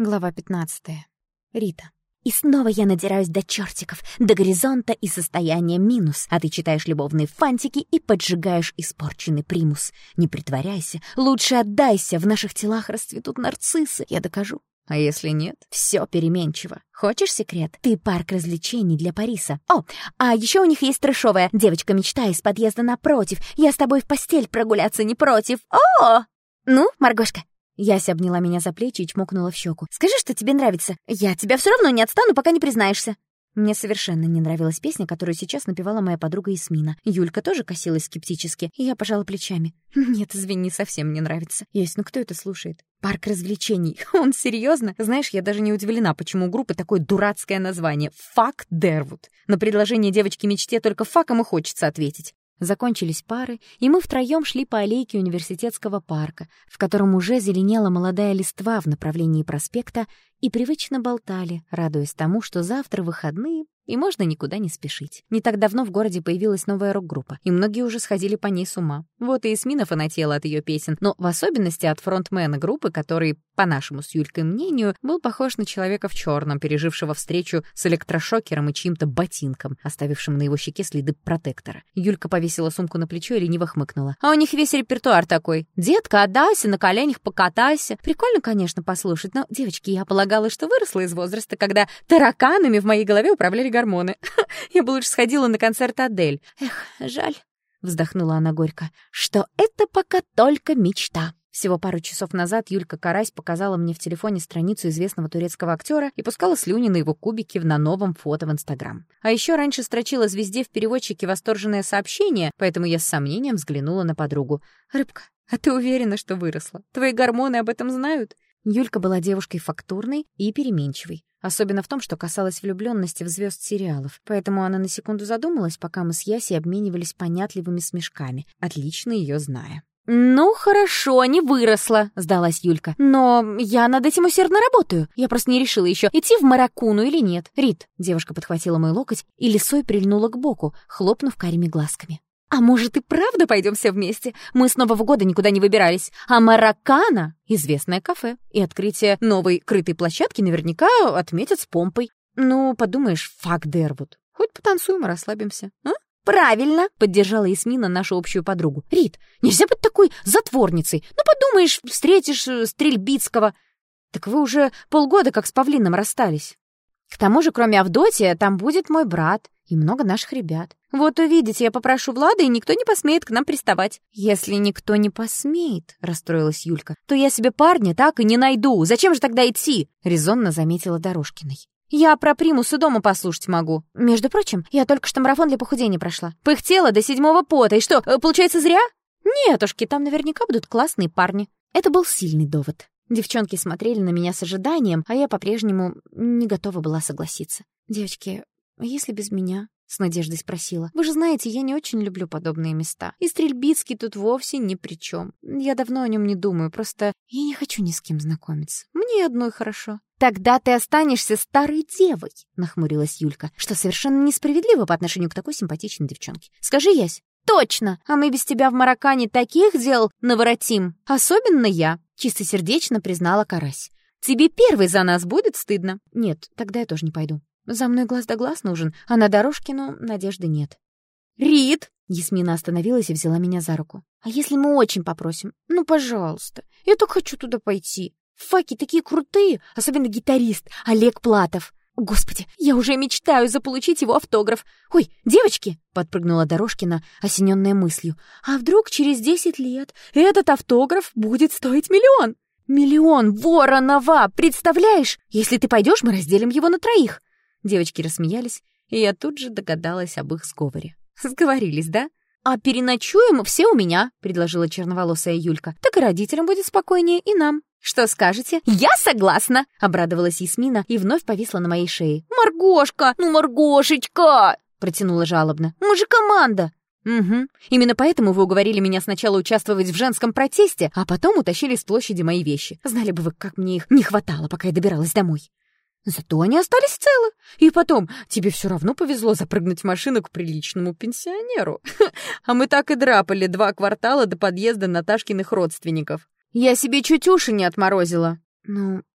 Глава 15. Рита. И снова я надираюсь до чертиков, до горизонта и состояния минус, а ты читаешь любовные фантики и поджигаешь испорченный примус. Не притворяйся, лучше отдайся, в наших телах расцветут нарциссы, я докажу. А если нет, все переменчиво. Хочешь секрет? Ты парк развлечений для Париса. О, а еще у них есть трэшовая «Девочка-мечта» из подъезда напротив. Я с тобой в постель прогуляться не против. О! Ну, Маргошка. Яся обняла меня за плечи и чмокнула в щеку. «Скажи, что тебе нравится. Я тебя все равно не отстану, пока не признаешься». Мне совершенно не нравилась песня, которую сейчас напевала моя подруга Ясмина. Юлька тоже косилась скептически, и я пожала плечами. «Нет, извини, совсем не нравится». «Ясь, ну кто это слушает?» «Парк развлечений». Он серьезно? Знаешь, я даже не удивлена, почему у группы такое дурацкое название. «Fuck Дервуд». На предложение девочки-мечте только факом и хочется ответить. Закончились пары, и мы втроем шли по аллейке университетского парка, в котором уже зеленела молодая листва в направлении проспекта, и привычно болтали, радуясь тому, что завтра выходные, и можно никуда не спешить. Не так давно в городе появилась новая рок-группа, и многие уже сходили по ней с ума. Вот и Ясмина фанатела от ее песен, но в особенности от фронтмена группы, который, по нашему с Юлькой мнению, был похож на человека в черном, пережившего встречу с электрошокером и чьим-то ботинком, оставившим на его щеке следы протектора. Юлька повесила сумку на плечо и лениво хмыкнула. «А у них весь репертуар такой. Детка, отдайся, на коленях покатайся». Прикольно, конечно, послушать, но, девочки, я полагала, что выросла из возраста, когда тараканами в моей голове управляли гормоны. Я бы лучше сходила на концерт Адель. Эх, жаль, вздохнула она горько, что это пока только мечта. Всего пару часов назад Юлька Карась показала мне в телефоне страницу известного турецкого актера и пускала слюни на его кубики на новом фото в Инстаграм. А еще раньше строчила звезде в переводчике восторженное сообщение, поэтому я с сомнением взглянула на подругу. «Рыбка, а ты уверена, что выросла? Твои гормоны об этом знают?» Юлька была девушкой фактурной и переменчивой, особенно в том, что касалось влюбленности в звезд сериалов, поэтому она на секунду задумалась, пока мы с Ясей обменивались понятливыми смешками, отлично ее зная. «Ну, хорошо, не выросла», — сдалась Юлька. «Но я над этим усердно работаю. Я просто не решила еще, идти в Маракуну или нет». «Рит», — девушка подхватила мой локоть и лисой прильнула к боку, хлопнув карими глазками. «А может, и правда пойдем все вместе? Мы с Нового года никуда не выбирались. А Маракана — известное кафе, и открытие новой крытой площадки наверняка отметят с помпой. Ну, подумаешь, fuck Дервуд. Хоть потанцуем и расслабимся, а?» «Правильно!» — поддержала Ясмина нашу общую подругу. «Рит, нельзя быть такой затворницей. Ну, подумаешь, встретишь Стрельбицкого. Так вы уже полгода как с Павлином расстались. К тому же, кроме Авдотья, там будет мой брат и много наших ребят. Вот увидите, я попрошу Влада, и никто не посмеет к нам приставать». «Если никто не посмеет», — расстроилась Юлька, «то я себе парня так и не найду. Зачем же тогда идти?» — резонно заметила Дорожкиной. «Я про примусы дома послушать могу. Между прочим, я только что марафон для похудения прошла. Пыхтела до 7-го пота. И что, получается, зря?» «Нетушки, там наверняка будут классные парни». Это был сильный довод. Девчонки смотрели на меня с ожиданием, а я по-прежнему не готова была согласиться. «Девочки, а если без меня?» — с надеждой спросила. «Вы же знаете, я не очень люблю подобные места. И Стрельбицкий тут вовсе ни при чем. Я давно о нем не думаю, просто я не хочу ни с кем знакомиться. Мне и одной хорошо». «Тогда ты останешься старой девой», — нахмурилась Юлька, что совершенно несправедливо по отношению к такой симпатичной девчонке. «Скажи, Ясь». «Точно! А мы без тебя в Маракане таких дел наворотим. Особенно я», — чистосердечно признала Карась. «Тебе первой за нас будет стыдно». «Нет, тогда я тоже не пойду. За мной глаз да глаз нужен, а на Дорожкину надежды нет». «Рит!» — Ясмина остановилась и взяла меня за руку. «А если мы очень попросим? Ну, пожалуйста. Я так хочу туда пойти. Факи такие крутые, особенно гитарист Олег Платов. Господи, я уже мечтаю заполучить его автограф. Ой, девочки!» — подпрыгнула Дорожкина, осененная мыслью. «А вдруг через 10 лет этот автограф будет стоить 1 000 000? 1 000 000, Воронова! Представляешь? Если ты пойдешь, мы разделим его на 3». Девочки рассмеялись, и я тут же догадалась об их сговоре. Сговорились, да? «А переночуем все у меня», — предложила черноволосая Юлька. «Так и родителям будет спокойнее, и нам». «Что скажете?» «Я согласна!» — обрадовалась Ясмина и вновь повисла на моей шее. «Маргошка! Ну, Маргошечка!» — протянула жалобно. «Мы же команда!» «Угу. Именно поэтому вы уговорили меня сначала участвовать в женском протесте, а потом утащили с площади мои вещи. Знали бы вы, как мне их не хватало, пока я добиралась домой». «Зато они остались целы. И потом, тебе все равно повезло запрыгнуть в машину к приличному пенсионеру. А мы так и драпали 2 квартала до подъезда Наташкиных родственников. Я себе чуть уши не отморозила». «Ну,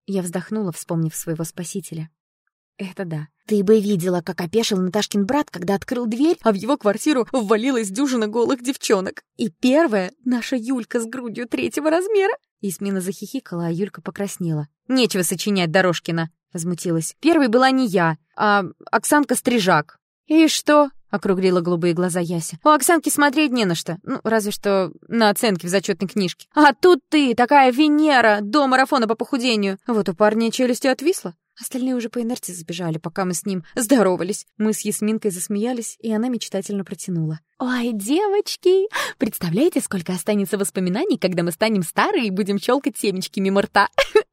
Я вздохнула, вспомнив своего спасителя. Это да. Ты бы видела, как опешил Наташкин брат, когда открыл дверь, а в его квартиру ввалилась дюжина голых девчонок. И первая — наша Юлька с грудью 3-го размера. Ясмина захихикала, а Юлька покраснела. «Нечего сочинять, Дорожкина!» — возмутилась. «Первой была не я, а Оксанка Стрижак». «И что?» — округлила голубые глаза Яся. «У Оксанки смотреть не на что. Ну, разве что на оценки в зачетной книжке. А тут ты, такая Венера, до марафона по похудению. Вот у парня челюстью отвисла». Остальные уже по инерции сбежали, пока мы с ним здоровались. Мы с Ясминкой засмеялись, и она мечтательно протянула. «Ой, девочки, представляете, сколько останется воспоминаний, когда мы станем старые и будем щелкать семечки мимо рта?»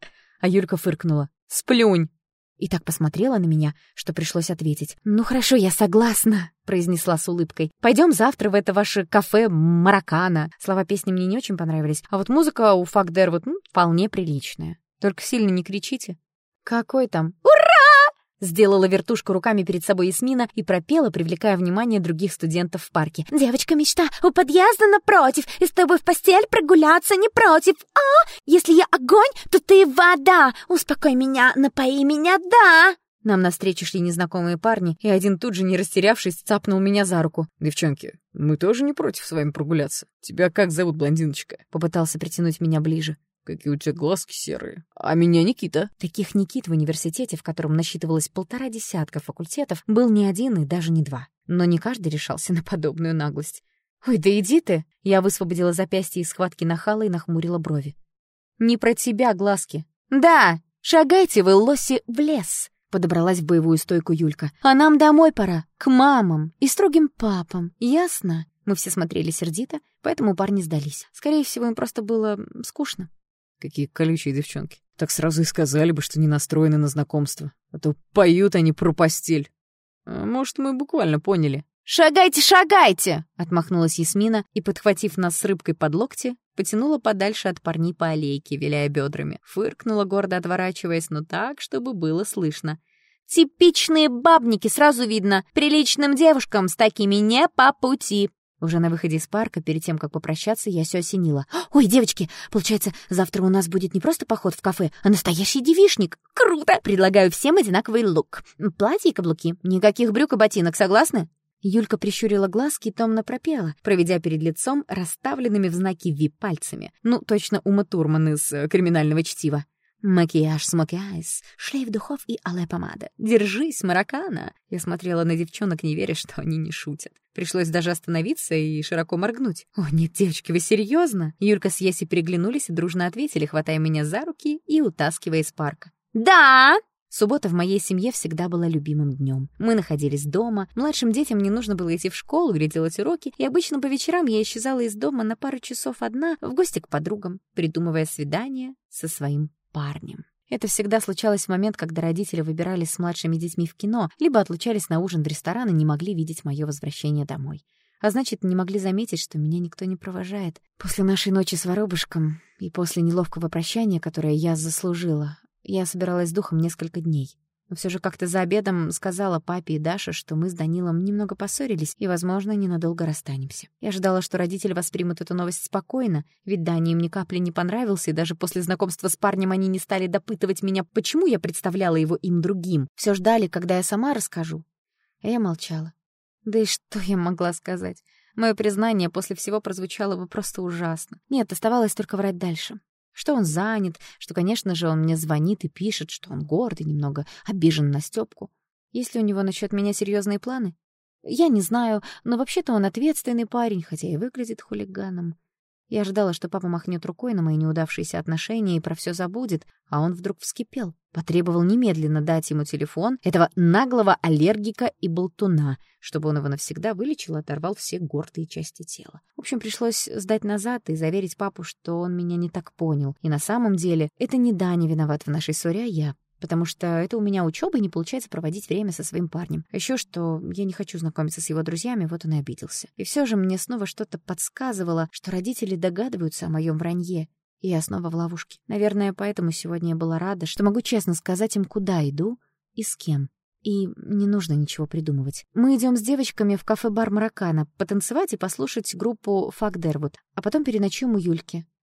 А Юлька фыркнула. «Сплюнь!» И так посмотрела на меня, что пришлось ответить. «Ну хорошо, я согласна», — произнесла с улыбкой. «Пойдем завтра в это ваше кафе Маракана». Слова песни мне не очень понравились, а вот музыка у Фагдер вполне приличная. Только сильно не кричите. «Какой там?» «Ура!» — сделала вертушку руками перед собой Ясмина и пропела, привлекая внимание других студентов в парке. «Девочка-мечта у подъезда напротив, и с тобой в постель прогуляться не против. Если я огонь, то ты вода. Успокой меня, напои меня, да!» Нам навстречу шли незнакомые парни, и один тут же, не растерявшись, цапнул меня за руку. «Девчонки, мы тоже не против с вами прогуляться. Тебя как зовут, блондиночка?» Попытался притянуть меня ближе. «Какие у тебя глазки серые. А меня Никита». Таких Никит в университете, в котором насчитывалось 1,5 десятка факультетов, был не один и даже не 2. Но не каждый решался на подобную наглость. «Ой, да иди ты!» Я высвободила запястье из схватки нахала и нахмурила брови. «Не про тебя, глазки». «Да, шагайте вы, лоси, в лес!» Подобралась в боевую стойку Юлька. «А нам домой пора, к мамам и строгим папам, ясно?» Мы все смотрели сердито, поэтому парни сдались. Скорее всего, им просто было скучно. «Какие колючие девчонки. Так сразу и сказали бы, что не настроены на знакомство. А то поют они про постель. А может, мы буквально поняли». «Шагайте, шагайте!» — отмахнулась Ясмина и, подхватив нас с рыбкой под локти, потянула подальше от парней по аллейке, виляя бедрами. Фыркнула, гордо отворачиваясь, но так, чтобы было слышно. «Типичные бабники, сразу видно. Приличным девушкам с такими не по пути». Уже на выходе из парка, перед тем, как попрощаться, я все осенила. «Ой, девочки, получается, завтра у нас будет не просто поход в кафе, а настоящий девичник. Круто! Предлагаю всем одинаковый лук. Платье и каблуки. Никаких брюк и ботинок, согласны?» Юлька прищурила глазки и томно пропела, проведя перед лицом расставленными в знаки Ви пальцами. Ну, точно Ума Турман из «Криминального чтива». «Макияж, смоки айс, шлейф духов и алая помада. Держись, Маракана!» Я смотрела на девчонок, не веря, что они не шутят. Пришлось даже остановиться и широко моргнуть. «О, нет, девочки, вы серьезно?» Юлька с Есей переглянулись и дружно ответили, хватая меня за руки и утаскивая из парка. «Да!» Суббота в моей семье всегда была любимым днем. Мы находились дома, младшим детям не нужно было идти в школу или делать уроки, и обычно по вечерам я исчезала из дома на пару часов одна в гости к подругам, придумывая свидание со своим парнем. Это всегда случалось в момент, когда родители выбирались с младшими детьми в кино, либо отлучались на ужин в ресторан и не могли видеть мое возвращение домой. А значит, не могли заметить, что меня никто не провожает. После нашей ночи с воробушком и после неловкого прощания, которое я заслужила, я собиралась с духом несколько дней. Но все же как-то за обедом сказала папе и Даше, что мы с Данилом немного поссорились и, возможно, ненадолго расстанемся. Я ожидала, что родители воспримут эту новость спокойно, ведь Дане им ни капли не понравился, и даже после знакомства с парнем они не стали допытывать меня, почему я представляла его им другим. Все ждали, когда я сама расскажу. А я молчала. Да и что я могла сказать? Мое признание после всего прозвучало бы просто ужасно. Нет, оставалось только врать дальше. Что он занят, что, конечно же, он мне звонит и пишет, что он горд и немного обижен на Стёпку. Есть ли у него насчет меня серьезные планы? Я не знаю, но вообще-то он ответственный парень, хотя и выглядит хулиганом. Я ожидала, что папа махнет рукой на мои неудавшиеся отношения и про все забудет, а он вдруг вскипел. Потребовал немедленно дать ему телефон этого наглого аллергика и болтуна, чтобы он его навсегда вылечил и оторвал все гордые части тела. В общем, пришлось сдать назад и заверить папу, что он меня не так понял. И на самом деле это не Даня виноват в нашей ссоре, а я. Потому что это у меня учёба, и не получается проводить время со своим парнем. А ещё, что я не хочу знакомиться с его друзьями, вот он и обиделся. И всё же мне снова что-то подсказывало, что родители догадываются о моём вранье, и я снова в ловушке. Наверное, поэтому сегодня я была рада, что могу честно сказать им, куда иду и с кем. И не нужно ничего придумывать. Мы идём с девочками в кафе-бар Маракана потанцевать и послушать группу Фагдервуд, а потом переночуем у Юльки.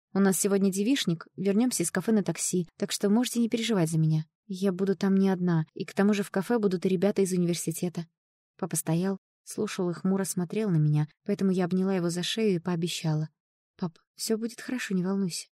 У нас сегодня девичник, вернемся из кафе на такси, так что можете не переживать за меня. Я буду там не одна, и к тому же в кафе будут и ребята из университета». Папа стоял, слушал и хмуро смотрел на меня, поэтому я обняла его за шею и пообещала: «Пап, все будет хорошо, не волнуйся.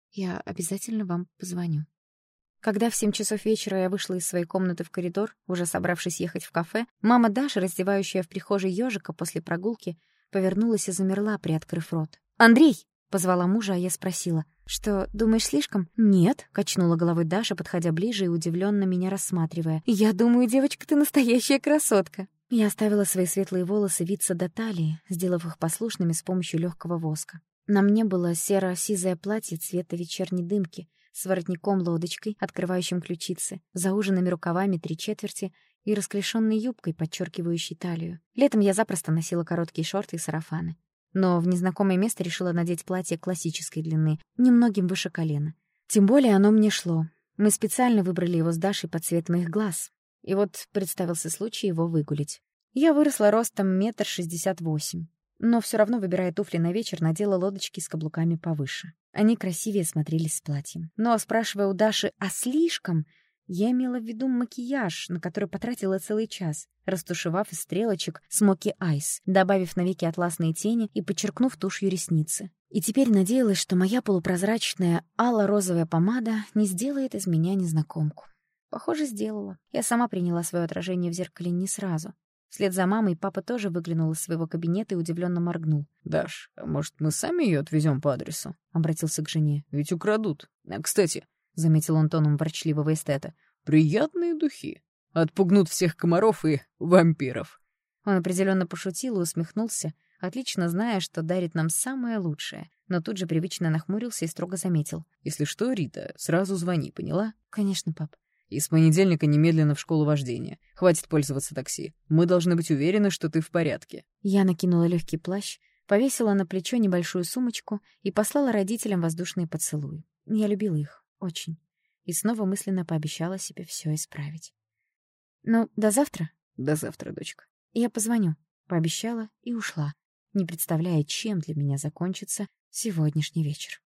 Я обязательно вам позвоню». Когда в 7 часов вечера я вышла из своей комнаты в коридор, уже собравшись ехать в кафе, мама Даша, раздевающая в прихожей ёжика после прогулки, повернулась и замерла, приоткрыв рот. «Андрей!» — позвала мужа, а я спросила: «Что, думаешь, слишком?» «Нет», — качнула головой Даша, подходя ближе и удивленно меня рассматривая. «Я думаю, девочка, ты настоящая красотка». Я оставила свои светлые волосы виться до талии, сделав их послушными с помощью легкого воска. На мне было серо-сизое платье цвета вечерней дымки с воротником-лодочкой, открывающим ключицы, зауженными рукавами 3/4 и расклешенной юбкой, подчеркивающей талию. Летом я запросто носила короткие шорты и сарафаны. Но в незнакомое место решила надеть платье классической длины, немногим выше колена. Тем более оно мне шло. Мы специально выбрали его с Дашей под цвет моих глаз. И вот представился случай его выгулить. Я выросла ростом 1,68 м, но все равно, выбирая туфли на вечер, надела лодочки с каблуками повыше. Они красивее смотрелись с платьем. Но, спрашивая у Даши «а слишком?», я имела в виду макияж, на который потратила целый час, растушевав из стрелочек смоки айс, добавив на веки атласные тени и подчеркнув тушью ресницы. И теперь надеялась, что моя полупрозрачная ало-розовая помада не сделает из меня незнакомку. Похоже, сделала. Я сама приняла свое отражение в зеркале не сразу. Вслед за мамой папа тоже выглянул из своего кабинета и удивленно моргнул. «Даш, а может, мы сами ее отвезем по адресу?» — обратился к жене. «Ведь украдут. Кстати», — заметил он тоном ворчливого эстета, «приятные духи. Отпугнут всех комаров и вампиров». Он определенно пошутил и усмехнулся, отлично зная, что дарит нам самое лучшее, но тут же привычно нахмурился и строго заметил: «Если что, Рита, сразу звони, поняла?» «Конечно, пап». «И с понедельника немедленно в школу вождения. Хватит пользоваться такси. Мы должны быть уверены, что ты в порядке». Я накинула легкий плащ, повесила на плечо небольшую сумочку и послала родителям воздушные поцелуи. Я любила их. Очень. И снова мысленно пообещала себе все исправить. «Ну, до завтра?» «До завтра, дочка». «Я позвоню», — пообещала и ушла, не представляя, чем для меня закончится сегодняшний вечер.